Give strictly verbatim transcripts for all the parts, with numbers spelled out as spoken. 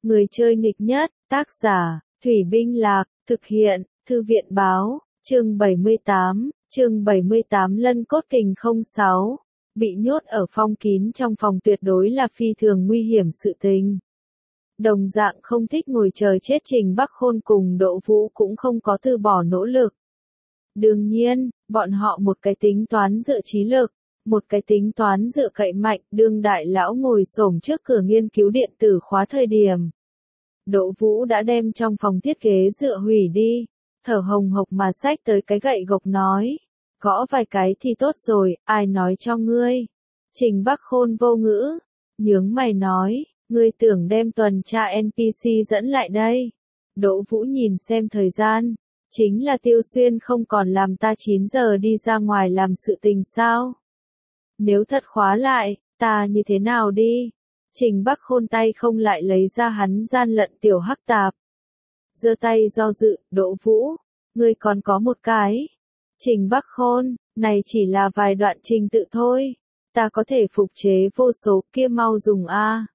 Người chơi nghịch nhất, tác giả, Thủy Binh Lạc, thực hiện, Thư viện Báo, chương bảy mươi tám, chương bảy mươi tám Lân Cốt Kình không sáu. Bị nhốt ở phong kín trong phòng tuyệt đối là phi thường nguy hiểm sự tình. Đồng dạng không thích ngồi chờ chết Trình Bắc Khôn cùng Đỗ Vũ cũng không có từ bỏ nỗ lực. Đương nhiên, bọn họ một cái tính toán dựa trí lực, một cái tính toán dựa cậy mạnh, đương đại lão ngồi xổm trước cửa nghiên cứu điện tử khóa thời điểm. Đỗ Vũ đã đem trong phòng thiết kế dựa hủy đi, thở hồng hộc mà xách tới cái gậy gộc nói. Gõ vài cái thì tốt rồi, ai nói cho ngươi. Trình Bắc Khôn vô ngữ, nhướng mày nói, ngươi tưởng đem tuần tra en pê xê dẫn lại đây. Đỗ Vũ nhìn xem thời gian, chính là Tiêu Xuyên không còn làm ta chín giờ đi ra ngoài làm sự tình sao. Nếu thật khóa lại, ta như thế nào đi? Trình Bắc Khôn tay không lại lấy ra hắn gian lận tiểu hắc tạp. Giơ tay do dự, Đỗ Vũ, ngươi còn có một cái. Trình Bắc Khôn, này chỉ là vài đoạn trình tự thôi, ta có thể phục chế vô số, kia mau dùng a.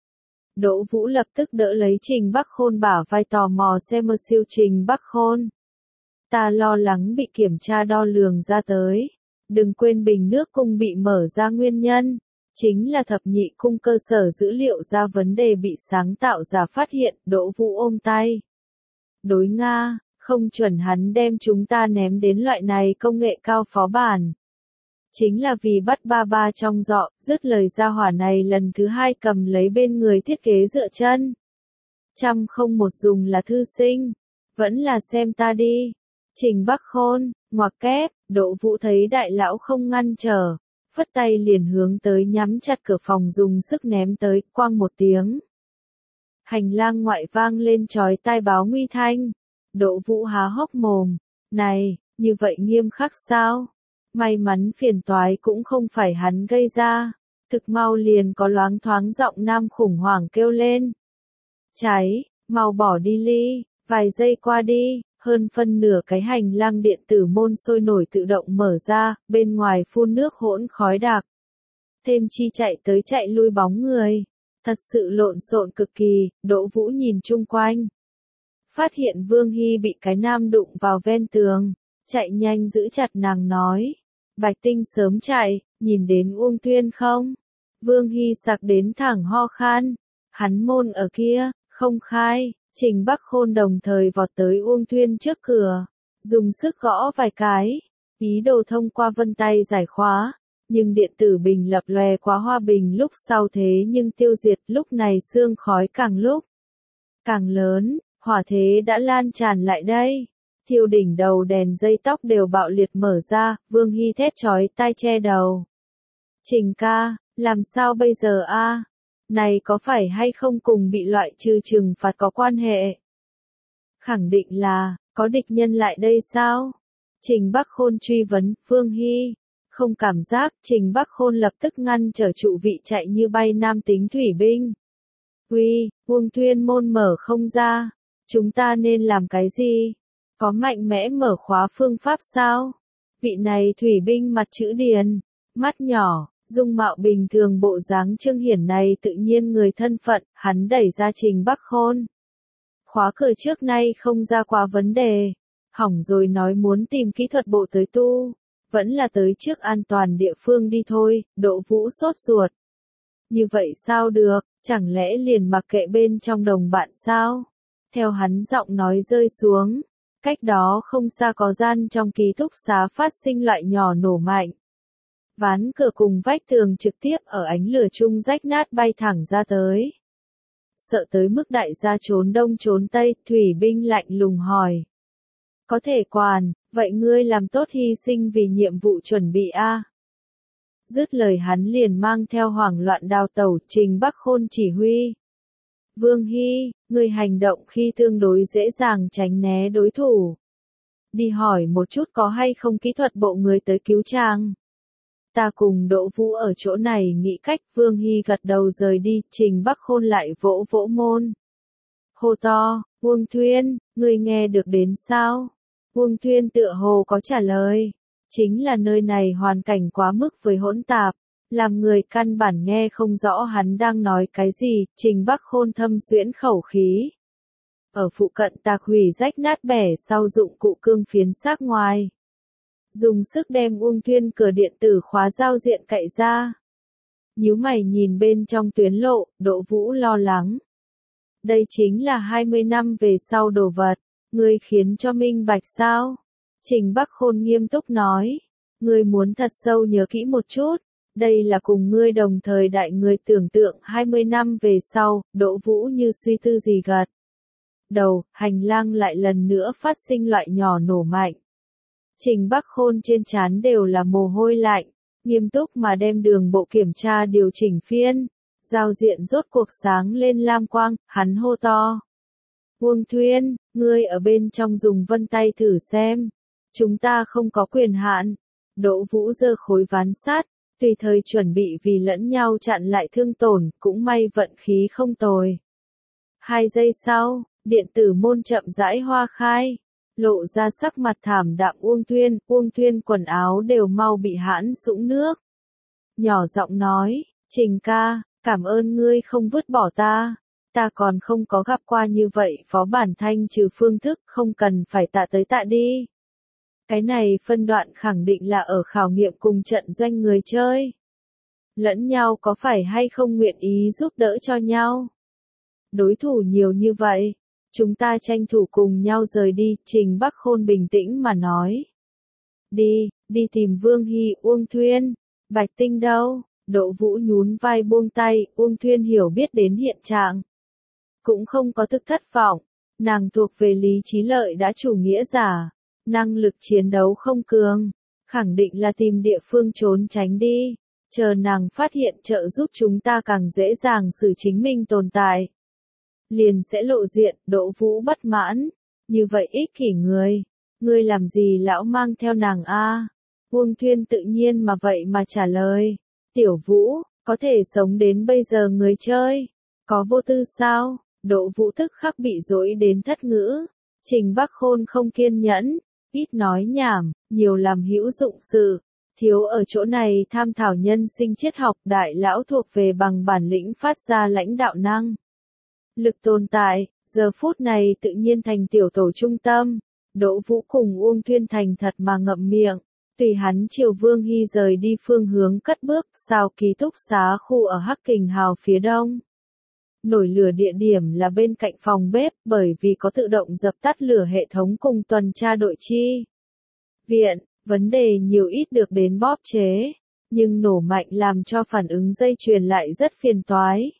Đỗ Vũ lập tức đỡ lấy Trình Bắc Khôn bả vai tò mò xem mơ siêu Trình Bắc Khôn. Ta lo lắng bị kiểm tra đo lường ra tới. Đừng quên bình nước cung bị mở ra nguyên nhân. Chính là thập nhị cung cơ sở dữ liệu ra vấn đề bị sáng tạo giả phát hiện, Đỗ Vũ ôm tay. Đối Nga, không chuẩn hắn đem chúng ta ném đến loại này công nghệ cao phó bản. Chính là vì bắt ba ba trong dọ, dứt lời ra hỏa này lần thứ hai cầm lấy bên người thiết kế dựa chân. Trăm không một dùng là thư sinh, vẫn là xem ta đi. Trình Bắc Khôn, ngoặc kép, Đỗ Vũ thấy đại lão không ngăn trở, phất tay liền hướng tới nhắm chặt cửa phòng dùng sức ném tới, quang một tiếng. Hành lang ngoại vang lên chói tai báo nguy thanh. Đỗ Vũ há hốc mồm, này, như vậy nghiêm khắc sao? May mắn phiền toái cũng không phải hắn gây ra, thực mau liền có loáng thoáng giọng nam khủng hoảng kêu lên. Cháy, mau bỏ đi ly, vài giây qua đi, hơn phân nửa cái hành lang điện tử môn sôi nổi tự động mở ra, bên ngoài phun nước hỗn khói đặc. Thêm chi chạy tới chạy lui bóng người, thật sự lộn xộn cực kỳ, Đỗ Vũ nhìn chung quanh. Phát hiện Vương Hy bị cái nam đụng vào ven tường, chạy nhanh giữ chặt nàng nói. Bạch Tinh sớm chạy, nhìn đến Uông Tuyên không? Vương Hy sặc đến thẳng ho khan. Hắn môn ở kia, không khai. Trình Bắc Khôn đồng thời vọt tới Uông Tuyên trước cửa, dùng sức gõ vài cái, ý đồ thông qua vân tay giải khóa. Nhưng điện tử bình lập lòe quá hoa bình lúc sau thế nhưng tiêu diệt, lúc này sương khói càng lúc càng lớn. Hỏa thế đã lan tràn lại đây. Thiêu đỉnh đầu đèn dây tóc đều bạo liệt mở ra, Vương Hy thét chói tai che đầu. Trình ca, làm sao bây giờ a? Này có phải hay không cùng bị loại trừ trừng phạt có quan hệ? Khẳng định là, có địch nhân lại đây sao? Trình Bắc Khôn truy vấn, Vương Hy. Không cảm giác, Trình Bắc Khôn lập tức ngăn trở trụ vị chạy như bay nam tính thủy binh. Uy, Uông Tuyên môn mở không ra. Chúng ta nên làm cái gì? Có mạnh mẽ mở khóa phương pháp sao? Vị này thủy binh mặt chữ điền, mắt nhỏ, dung mạo bình thường bộ dáng Trương Hiển này tự nhiên người thân phận, hắn đẩy ra Trình Bắc Khôn. Khóa cửa trước nay không ra quá vấn đề. Hỏng rồi nói muốn tìm kỹ thuật bộ tới tu. Vẫn là tới trước an toàn địa phương đi thôi, Đỗ Vũ sốt ruột. Như vậy sao được, chẳng lẽ liền mặc kệ bên trong đồng bạn sao? Theo hắn giọng nói rơi xuống, cách đó không xa có gian trong ký túc xá phát sinh loại nhỏ nổ mạnh. Ván cửa cùng vách tường trực tiếp ở ánh lửa chung rách nát bay thẳng ra tới. Sợ tới mức đại gia trốn đông trốn tây, thủy binh lạnh lùng hỏi. Có thể quản, vậy ngươi làm tốt hy sinh vì nhiệm vụ chuẩn bị a. Dứt lời hắn liền mang theo hoảng loạn đào tẩu, Trình Bắc Khôn chỉ huy. Vương Hy, người hành động khi tương đối dễ dàng tránh né đối thủ. Đi hỏi một chút có hay không kỹ thuật bộ người tới cứu chàng. Ta cùng Đỗ Vũ ở chỗ này nghĩ cách. Vương Hy gật đầu rời đi, Trình Bắc Khôn lại vỗ vỗ môn. Hô to, Uông Tuyên, người nghe được đến sao? Uông Tuyên tựa hồ có trả lời. Chính là nơi này hoàn cảnh quá mức với hỗn tạp. Làm người căn bản nghe không rõ hắn đang nói cái gì, Trình Bắc Khôn thâm xuyễn khẩu khí. Ở phụ cận tạc hủy rách nát bẻ sau dụng cụ cương phiến xác ngoài. Dùng sức đem Uông Thuyên cửa điện tử khóa giao diện cậy ra. Nhíu mày nhìn bên trong tuyến lộ, Đỗ Vũ lo lắng. Đây chính là hai mươi năm về sau đồ vật, ngươi khiến cho minh bạch sao? Trình Bắc Khôn nghiêm túc nói, ngươi muốn thật sâu nhớ kỹ một chút, đây là cùng ngươi đồng thời đại người tưởng tượng hai mươi năm về sau, Đỗ Vũ như suy tư gì gật. Đầu, hành lang lại lần nữa phát sinh loại nhỏ nổ mạnh. Trình Bắc Khôn trên trán đều là mồ hôi lạnh, nghiêm túc mà đem đường bộ kiểm tra điều chỉnh phiên. Giao diện rốt cuộc sáng lên lam quang, hắn hô to. Uông Thuyên, ngươi ở bên trong dùng vân tay thử xem. Chúng ta không có quyền hạn. Đỗ Vũ giơ khối ván sát, tùy thời chuẩn bị vì lẫn nhau chặn lại thương tổn, cũng may vận khí không tồi. Hai giây sau, điện tử môn chậm rãi hoa khai. Lộ ra sắc mặt thảm đạm Uông Thuyên, Uông Thuyên quần áo đều mau bị hãn sũng nước. Nhỏ giọng nói, Trình ca, cảm ơn ngươi không vứt bỏ ta. Ta còn không có gặp qua như vậy phó bản thanh trừ phương thức, không cần phải tạ tới tạ đi. Cái này phân đoạn khẳng định là ở khảo nghiệm cùng trận doanh người chơi. Lẫn nhau có phải hay không nguyện ý giúp đỡ cho nhau. Đối thủ nhiều như vậy, chúng ta tranh thủ cùng nhau rời đi, Trình Bắc Khôn bình tĩnh mà nói. Đi, đi tìm Vương Hy, Uông Thuyên, Bạch Tinh đâu? Đỗ Vũ nhún vai buông tay, Uông Thuyên hiểu biết đến hiện trạng. Cũng không có thức thất vọng, nàng thuộc về lý trí lợi đã chủ nghĩa giả, năng lực chiến đấu không cường, khẳng định là tìm địa phương trốn tránh đi, chờ nàng phát hiện trợ giúp chúng ta càng dễ dàng xử chính mình tồn tại. Liền sẽ lộ diện, Đỗ Vũ bất mãn, như vậy ích kỷ người, ngươi làm gì lão mang theo nàng a? Uông Thuyên tự nhiên mà vậy mà trả lời. Tiểu Vũ, có thể sống đến bây giờ người chơi, có vô tư sao? Đỗ Vũ tức khắc bị dỗi đến thất ngữ. Trình Bắc Khôn không kiên nhẫn, ít nói nhảm, nhiều làm hữu dụng sự. Thiếu ở chỗ này tham thảo nhân sinh triết học, đại lão thuộc về bằng bản lĩnh phát ra lãnh đạo năng. Lực tồn tại, giờ phút này tự nhiên thành tiểu tổ trung tâm. Đỗ Vũ cùng Uông Thuyên thành thật mà ngậm miệng. Tùy hắn chiều Vương Hy rời đi phương hướng cất bước, sao ký túc xá khu ở Hắc Kình Hào phía đông. Nổi lửa địa điểm là bên cạnh phòng bếp, bởi vì có tự động dập tắt lửa hệ thống cùng tuần tra đội chi viện, vấn đề nhiều ít được đến bóp chế, nhưng nổ mạnh làm cho phản ứng dây chuyền lại rất phiền toái,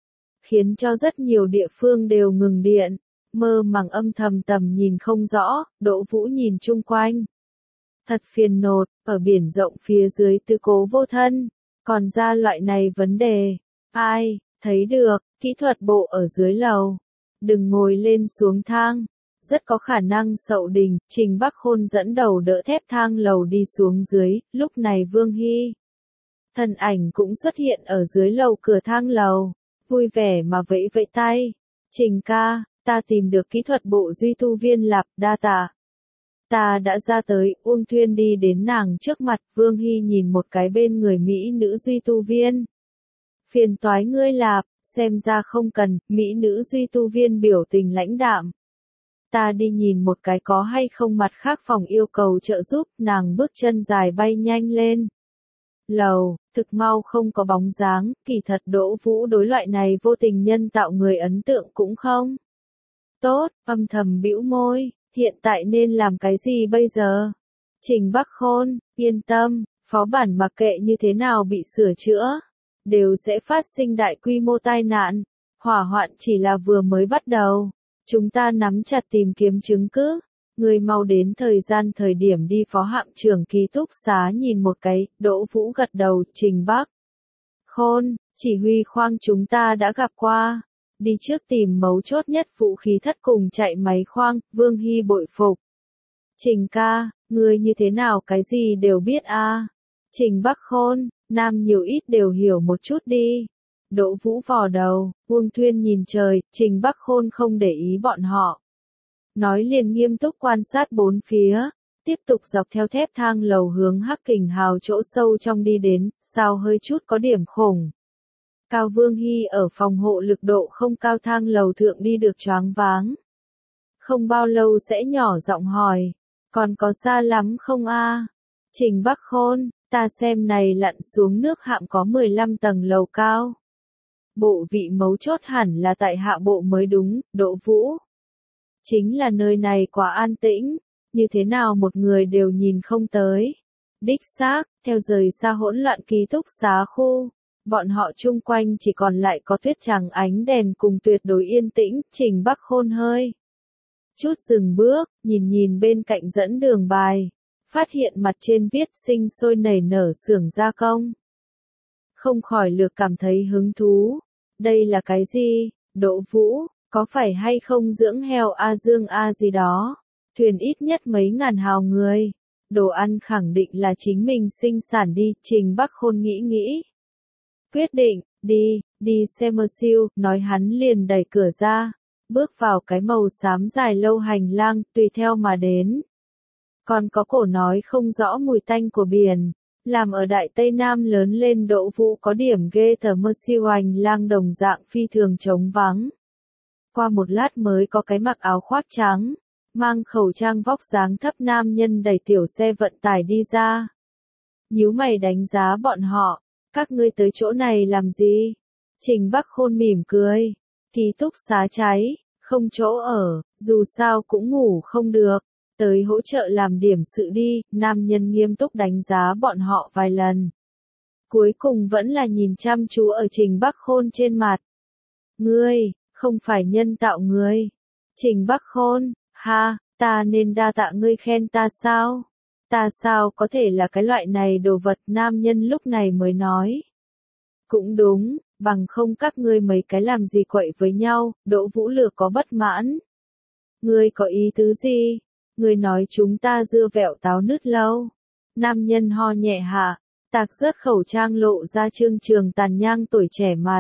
khiến cho rất nhiều địa phương đều ngừng điện, mơ màng âm thầm tầm nhìn không rõ. Đỗ Vũ nhìn chung quanh. Thật phiền nột, ở biển rộng phía dưới tư cố vô thân, còn ra loại này vấn đề. Ai, thấy được, kỹ thuật bộ ở dưới lầu. Đừng ngồi lên xuống thang. Rất có khả năng Sậu Đình, Trình Bắc Khôn dẫn đầu đỡ thép thang lầu đi xuống dưới, lúc này Vương Hy. Thân ảnh cũng xuất hiện ở dưới lầu cửa thang lầu, vui vẻ mà vẫy vẫy tay. Trình ca, ta tìm được kỹ thuật bộ duy tu viên Lạp Đa Tạ. Ta đã ra tới, Uông Thuyên đi đến nàng trước mặt, Vương Hy nhìn một cái bên người Mỹ nữ duy tu viên. Phiền toái ngươi Lạp, xem ra không cần, Mỹ nữ duy tu viên biểu tình lãnh đạm. Ta đi nhìn một cái có hay không mặt khác phòng yêu cầu trợ giúp, nàng bước chân dài bay nhanh lên. Lầu, thực mau không có bóng dáng, kỳ thật Đỗ Vũ đối loại này vô tình nhân tạo người ấn tượng cũng không. Tốt, âm thầm bĩu môi. Hiện tại nên làm cái gì bây giờ? Trình Bắc Khôn, yên tâm, phó bản mặc kệ như thế nào bị sửa chữa, đều sẽ phát sinh đại quy mô tai nạn. Hỏa hoạn chỉ là vừa mới bắt đầu. Chúng ta nắm chặt tìm kiếm chứng cứ. Người mau đến thời gian thời điểm đi phó hạm trưởng ký túc xá nhìn một cái, Đỗ Vũ gật đầu, Trình Bắc Khôn, chỉ huy khoang chúng ta đã gặp qua. Đi trước tìm mấu chốt nhất vũ khí thất cùng chạy máy khoang, Vương Hy bội phục. Trình ca, ngươi như thế nào cái gì đều biết a? À? Trình Bắc Khôn, nam nhiều ít đều hiểu một chút đi. Đỗ Vũ vò đầu, Uông Thuyên nhìn trời, Trình Bắc Khôn không để ý bọn họ. Nói liền nghiêm túc quan sát bốn phía. tiếp tục dọc theo thép thang lầu hướng Hắc Kình Hào chỗ sâu trong đi đến, sao hơi chút có điểm khủng. Cao Vương Hy ở phòng hộ lực độ không cao thang lầu thượng đi được choáng váng. Không bao lâu sẽ nhỏ giọng hỏi, còn có xa lắm không a? Trình Bắc Khôn, ta xem này lặn xuống nước hạm có mười lăm tầng lầu cao. Bộ vị mấu chốt hẳn là tại hạ bộ mới đúng, Đỗ Vũ. Chính là nơi này quá an tĩnh, như thế nào một người đều nhìn không tới. Đích xác, theo rời xa hỗn loạn ký túc xá khu, bọn họ chung quanh chỉ còn lại có tuyết trắng ánh đèn cùng tuyệt đối yên tĩnh. Trình Bắc Khôn hơi chút dừng bước, nhìn nhìn bên cạnh dẫn đường bài, phát hiện mặt trên viết sinh sôi nảy nở xưởng gia công. Không khỏi lược cảm thấy hứng thú. Đây là cái gì? Đỗ Vũ, có phải hay không dưỡng heo A Dương A gì đó? Thuyền ít nhất mấy ngàn hào người. Đồ ăn khẳng định là chính mình sinh sản đi. Trình Bắc Khôn nghĩ nghĩ. Quyết định, đi, đi xem mơ siêu, nói hắn liền đẩy cửa ra. Bước vào cái màu xám dài lâu hành lang, tùy theo mà đến. Còn có cổ nói không rõ mùi tanh của biển. Làm ở Đại Tây Nam lớn lên Đỗ Vũ có điểm ghê tởm, mơ siêu hành lang đồng dạng phi thường trống vắng. Qua một lát mới có cái mặc áo khoác trắng, mang khẩu trang vóc dáng thấp nam nhân đẩy tiểu xe vận tải đi ra. Nhíu mày đánh giá bọn họ, các ngươi tới chỗ này làm gì? Trình Bắc Khôn mỉm cười, ký túc xá cháy, không chỗ ở, dù sao cũng ngủ không được, tới hỗ trợ làm điểm sự đi. Nam nhân nghiêm túc đánh giá bọn họ vài lần. Cuối cùng vẫn là nhìn chăm chú ở Trình Bắc Khôn trên mặt. Ngươi, không phải nhân tạo người. Trình Bắc Khôn, ha, ta nên đa tạ ngươi khen ta sao? Ta sao có thể là cái loại này đồ vật? Nam nhân lúc này mới nói. Cũng đúng, bằng không các ngươi mấy cái làm gì quậy với nhau. Đỗ Vũ Lược có bất mãn. Ngươi có ý tứ gì? Ngươi nói chúng ta dưa vẹo táo nứt lâu. Nam nhân ho nhẹ hạ, tạc rớt khẩu trang lộ ra trương trường tàn nhang tuổi trẻ mặt.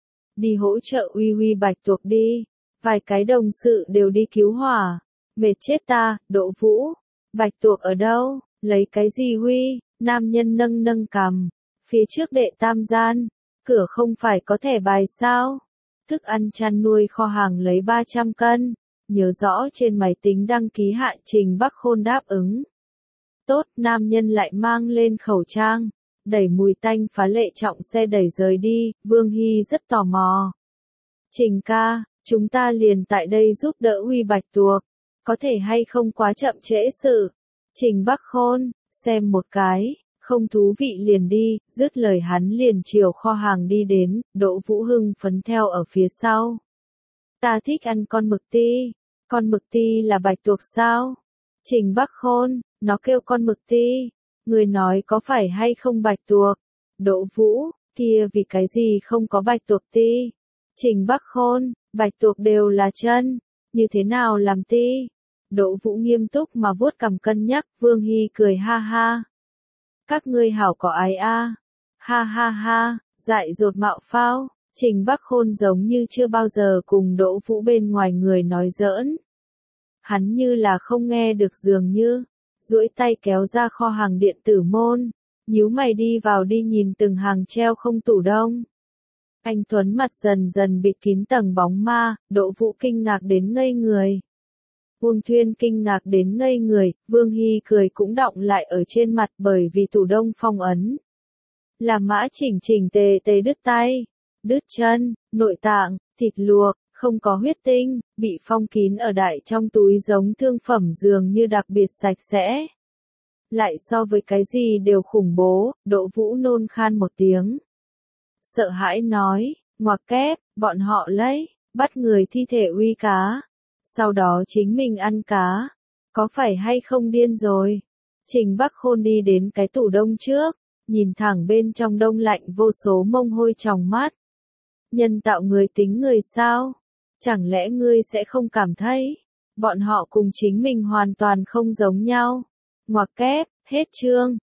Đi hỗ trợ Uy Uy Bạch Tuộc đi. Vài cái đồng sự đều đi cứu hỏa. Mệt chết ta. Đỗ Vũ. Bạch Tuộc ở đâu? Lấy cái gì Huy? Nam nhân nâng nâng cằm. Phía trước đệ tam gian. Cửa không phải có thẻ bài sao? Thức ăn chăn nuôi kho hàng lấy ba trăm cân. Nhớ rõ trên máy tính đăng ký hạ. Trình Bắc Khôn đáp ứng. Tốt. Nam nhân lại mang lên khẩu trang. Đẩy mùi tanh phá lệ trọng xe đẩy rời đi. Vương Hy rất tò mò. Trình ca, chúng ta liền tại đây giúp đỡ Uy Bạch Tuộc. Có thể hay không quá chậm trễ sự? Trình Bắc Khôn, xem một cái, không thú vị liền đi. Dứt lời hắn liền chiều kho hàng đi đến. Đỗ Vũ hưng phấn theo ở phía sau. Ta thích ăn con mực ti. Con mực ti là Bạch Tuộc sao? Trình Bắc Khôn, nó kêu con mực ti. Người nói có phải hay không Bạch Tuộc? Đỗ Vũ, kia vì cái gì không có Bạch Tuộc ti? Trình Bắc Khôn, Bạch Tuộc đều là chân, như thế nào làm ti? Đỗ Vũ nghiêm túc mà vuốt cằm cân nhắc. Vương Hy cười ha ha. Các ngươi hảo có ai a? Ha ha ha, dại dột mạo phao. Trình Bắc Khôn giống như chưa bao giờ cùng Đỗ Vũ bên ngoài người nói giỡn. Hắn như là không nghe được dường như. Duỗi tay kéo ra kho hàng điện tử môn, nhíu mày đi vào đi nhìn từng hàng treo không tủ đông. Anh Tuấn mặt dần dần bịt kín tầng bóng ma. Đỗ Vũ kinh ngạc đến ngây người. Uông Thuyên kinh ngạc đến ngây người. Vương Hy cười cũng đọng lại ở trên mặt bởi vì tủ đông phong ấn. Là mã chỉnh chỉnh tề tề đứt tay, đứt chân, nội tạng, thịt luộc, không có huyết tinh, bị phong kín ở đại trong túi giống thương phẩm dường như đặc biệt sạch sẽ. Lại so với cái gì đều khủng bố. Đỗ Vũ nôn khan một tiếng. Sợ hãi nói, ngoặc kép, bọn họ lấy, bắt người thi thể uy cá. Sau đó chính mình ăn cá. Có phải hay không điên rồi? Trình Bắc Khôn đi đến cái tủ đông trước, nhìn thẳng bên trong đông lạnh vô số mông hôi trong mắt. Nhân tạo người tính người sao? Chẳng lẽ ngươi sẽ không cảm thấy, bọn họ cùng chính mình hoàn toàn không giống nhau? Ngoặc kép, hết chương.